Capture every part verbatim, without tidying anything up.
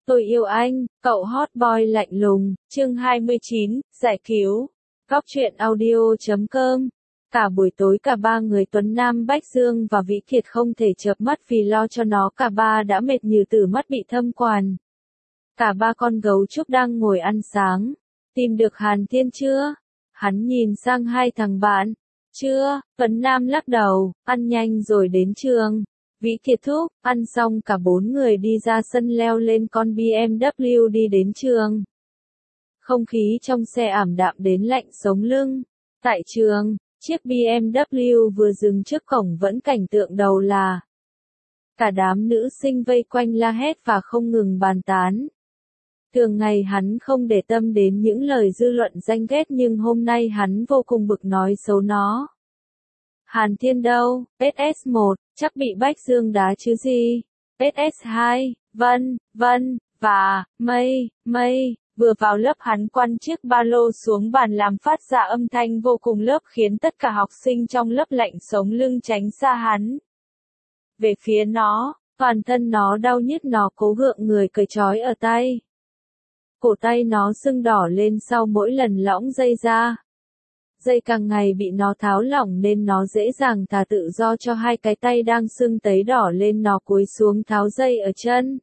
Tôi yêu anh, cậu hot boy lạnh lùng, chương hai mươi chín, giải cứu. Góc truyện audio chấm com. Cả buổi tối cả ba người Tuấn Nam Bách Dương và Vĩ Kiệt không thể chợp mắt vì lo cho nó, cả ba đã mệt như từ mắt bị thâm quàn. Cả ba con gấu trúc đang ngồi ăn sáng. Tìm được Hàn Thiên chưa? Hắn nhìn sang hai thằng bạn. Chưa, Tuấn Nam lắc đầu, ăn nhanh rồi đến trường. Vĩ Kiệt thúc, ăn xong cả bốn người đi ra sân leo lên con bê em vê đi đến trường. Không khí trong xe ảm đạm đến lạnh sống lưng. Tại trường, chiếc bê em vê vừa dừng trước cổng vẫn cảnh tượng đầu là cả đám nữ sinh vây quanh la hét và không ngừng bàn tán. Thường ngày hắn không để tâm đến những lời dư luận ganh ghét nhưng hôm nay hắn vô cùng bực nói xấu nó. Hàn Thiên đâu? ét ét một, chắc bị Bách Dương đá chứ gì? ét ét hai, Vân, Vân, và, Mây, Mây, vừa vào lớp hắn quăng chiếc ba lô xuống bàn làm phát ra âm thanh vô cùng lớp khiến tất cả học sinh trong lớp lạnh sống lưng tránh xa hắn. Về phía nó, toàn thân nó đau nhức, nó cố gượng người cởi trói ở tay. Cổ tay nó sưng đỏ lên sau mỗi lần lõng dây ra. Dây càng ngày bị nó tháo lỏng nên nó dễ dàng thả tự do cho hai cái tay đang sưng tấy đỏ lên, nó cúi xuống tháo dây ở chân.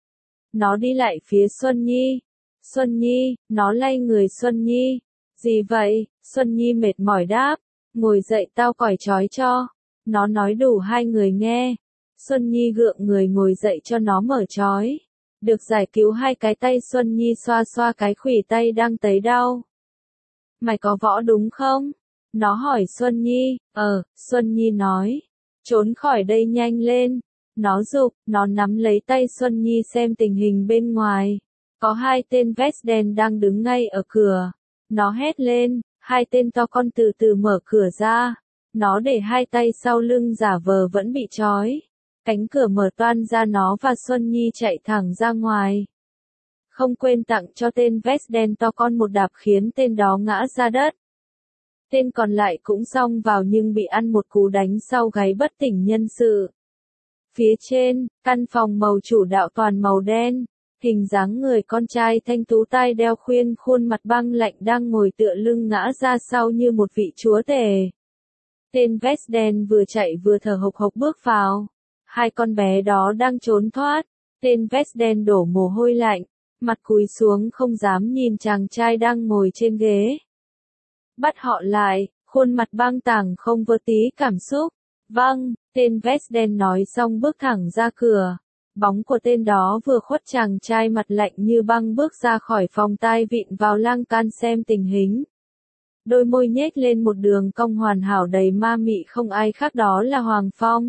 Nó đi lại phía Xuân Nhi. Xuân Nhi, nó lay người Xuân Nhi. Gì vậy? Xuân Nhi mệt mỏi đáp. Ngồi dậy tao cởi trói cho. Nó nói đủ hai người nghe. Xuân Nhi gượng người ngồi dậy cho nó mở trói. Được giải cứu hai cái tay, Xuân Nhi xoa xoa cái khuỷu tay đang tấy đau. Mày có võ đúng không? Nó hỏi Xuân Nhi. Ờ, Xuân Nhi nói. Trốn khỏi đây nhanh lên. Nó giục, nó nắm lấy tay Xuân Nhi xem tình hình bên ngoài. Có hai tên vest đen đang đứng ngay ở cửa. Nó hét lên, hai tên to con từ từ mở cửa ra. Nó để hai tay sau lưng giả vờ vẫn bị trói. Cánh cửa mở toang ra, nó và Xuân Nhi chạy thẳng ra ngoài. Không quên tặng cho tên vest đen to con một đạp khiến tên đó ngã ra đất. Tên còn lại cũng xông vào nhưng bị ăn một cú đánh sau gáy bất tỉnh nhân sự. Phía trên, căn phòng màu chủ đạo toàn màu đen. Hình dáng người con trai thanh tú, tai đeo khuyên, khuôn mặt băng lạnh đang ngồi tựa lưng ngã ra sau như một vị chúa tể. Tên vest đen vừa chạy vừa thở hộc hộc bước vào. Hai con bé đó đang trốn thoát. Tên vest đen đổ mồ hôi lạnh, mặt cúi xuống không dám nhìn chàng trai đang ngồi trên ghế. Bắt họ lại, khuôn mặt băng tảng không vơ tí cảm xúc. Vâng, tên vest đen nói xong bước thẳng ra cửa. Bóng của tên đó vừa khuất chàng trai mặt lạnh như băng bước ra khỏi phòng, tai vịn vào lan can xem tình hình. Đôi môi nhếch lên một đường cong hoàn hảo đầy ma mị, không ai khác đó là Hoàng Phong.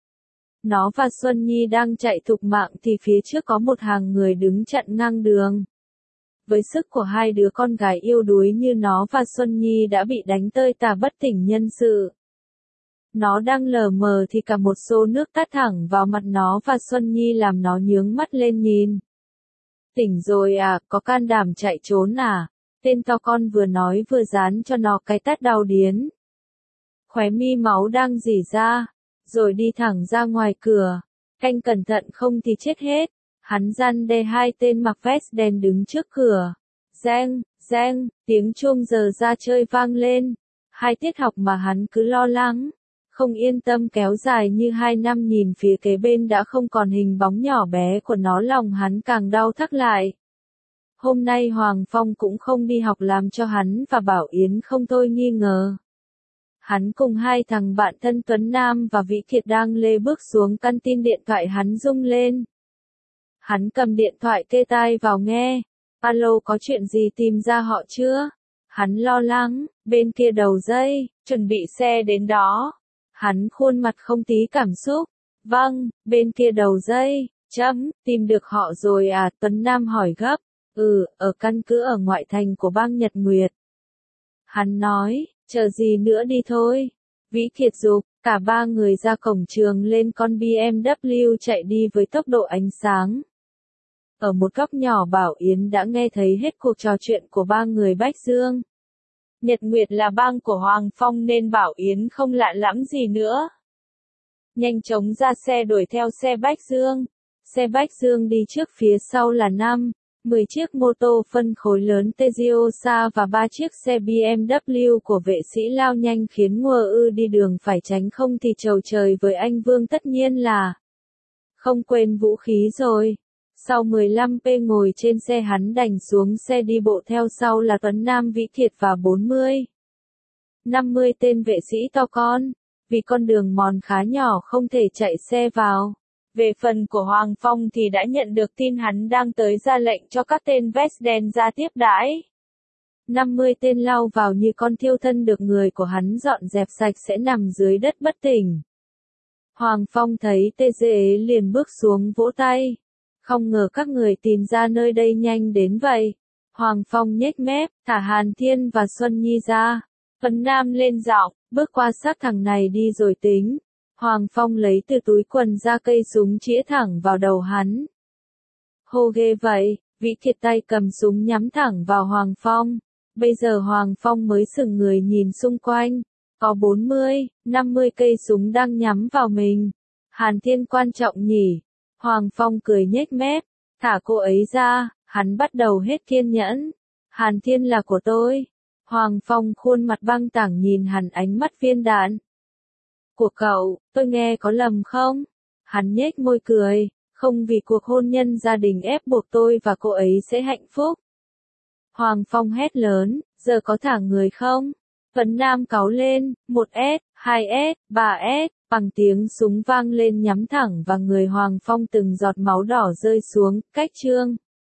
Nó và Xuân Nhi đang chạy thục mạng thì phía trước có một hàng người đứng chặn ngang đường. Với sức của hai đứa con gái yêu đuối như nó và Xuân Nhi đã bị đánh tơi tả bất tỉnh nhân sự. Nó đang lờ mờ thì cả một xô nước tát thẳng vào mặt nó và Xuân Nhi làm nó nhướng mắt lên nhìn. Tỉnh rồi à, có can đảm chạy trốn à? Tên to con vừa nói vừa dán cho nó cái tát đau điến. Khóe mi máu đang rỉ ra, rồi đi thẳng ra ngoài cửa. Canh cẩn thận không thì chết hết. Hắn răn đe hai tên mặc vest đen đứng trước cửa. Reng, reng, tiếng chuông giờ ra chơi vang lên. Hai tiết học mà hắn cứ lo lắng, không yên tâm kéo dài như hai năm, nhìn phía kế bên đã không còn hình bóng nhỏ bé của nó, lòng hắn càng đau thắt lại. Hôm nay Hoàng Phong cũng không đi học làm cho hắn và Bảo Yến không thôi nghi ngờ. Hắn cùng hai thằng bạn thân Tuấn Nam và Vĩ Kiệt đang lê bước xuống căn tin, điện thoại hắn rung lên. Hắn cầm điện thoại kê tai vào nghe. Alo, có chuyện gì, tìm ra họ chưa? Hắn lo lắng. Bên kia đầu dây, chuẩn bị xe đến đó. Hắn khuôn mặt không tí cảm xúc. Vâng, bên kia đầu dây, chấm, tìm được họ rồi à? Tuấn Nam hỏi gấp. Ừ, ở căn cứ ở ngoại thành của bang Nhật Nguyệt. Hắn nói, chờ gì nữa đi thôi. Vĩ Kiệt giục, cả ba người ra cổng trường lên con bê em vê chạy đi với tốc độ ánh sáng. Ở một góc nhỏ, Bảo Yến đã nghe thấy hết cuộc trò chuyện của ba người Bách Dương. Nhật Nguyệt là bang của Hoàng Phong nên Bảo Yến không lạ lẫm gì nữa. Nhanh chóng ra xe đuổi theo xe Bách Dương. xe Bách Dương đi trước phía sau là năm, mười chiếc mô tô phân khối lớn Toyota và ba chiếc xe bê em vê của vệ sĩ lao nhanh khiến Ngô Ư đi đường phải tránh không thì chầu trời với anh Vương tất nhiên là không quên vũ khí rồi. Sau mười lăm phút ngồi trên xe hắn đành xuống xe đi bộ theo sau là Tuấn Nam Vĩ Kiệt và bốn mươi, năm mươi tên vệ sĩ to con, vì con đường mòn khá nhỏ không thể chạy xe vào. Về phần của Hoàng Phong thì đã nhận được tin hắn đang tới ra lệnh cho các tên vest đen ra tiếp đãi. năm mươi tên lao vào như con thiêu thân được người của hắn dọn dẹp sạch sẽ nằm dưới đất bất tỉnh. Hoàng Phong thấy tê dê liền bước xuống vỗ tay. Không ngờ các người tìm ra nơi đây nhanh đến vậy. Hoàng Phong nhếch mép, thả Hàn Thiên và Xuân Nhi ra. Tuấn Nam lên giọng, bước qua sát thằng này đi rồi tính. Hoàng Phong lấy từ túi quần ra cây súng chĩa thẳng vào đầu hắn. Hô ghê vậy, Vĩ Kiệt tay cầm súng nhắm thẳng vào Hoàng Phong. Bây giờ Hoàng Phong mới sững người nhìn xung quanh. Có bốn mươi, năm mươi cây súng đang nhắm vào mình. Hàn Thiên quan trọng nhỉ? Hoàng Phong cười nhếch mép, thả cô ấy ra, hắn bắt đầu hết kiên nhẫn. Hàn Thiên là của tôi. Hoàng Phong khuôn mặt băng tảng nhìn hắn ánh mắt viên đạn. Của cậu, tôi nghe có lầm không? Hắn nhếch môi cười, không vì cuộc hôn nhân gia đình ép buộc tôi và cô ấy sẽ hạnh phúc. Hoàng Phong hét lớn, giờ có thả người không? Tuấn Nam cáu lên, một S, hai S, ba S, bằng tiếng súng vang lên nhắm thẳng vào người Hoàng Phong từng giọt máu đỏ rơi xuống, cách chương.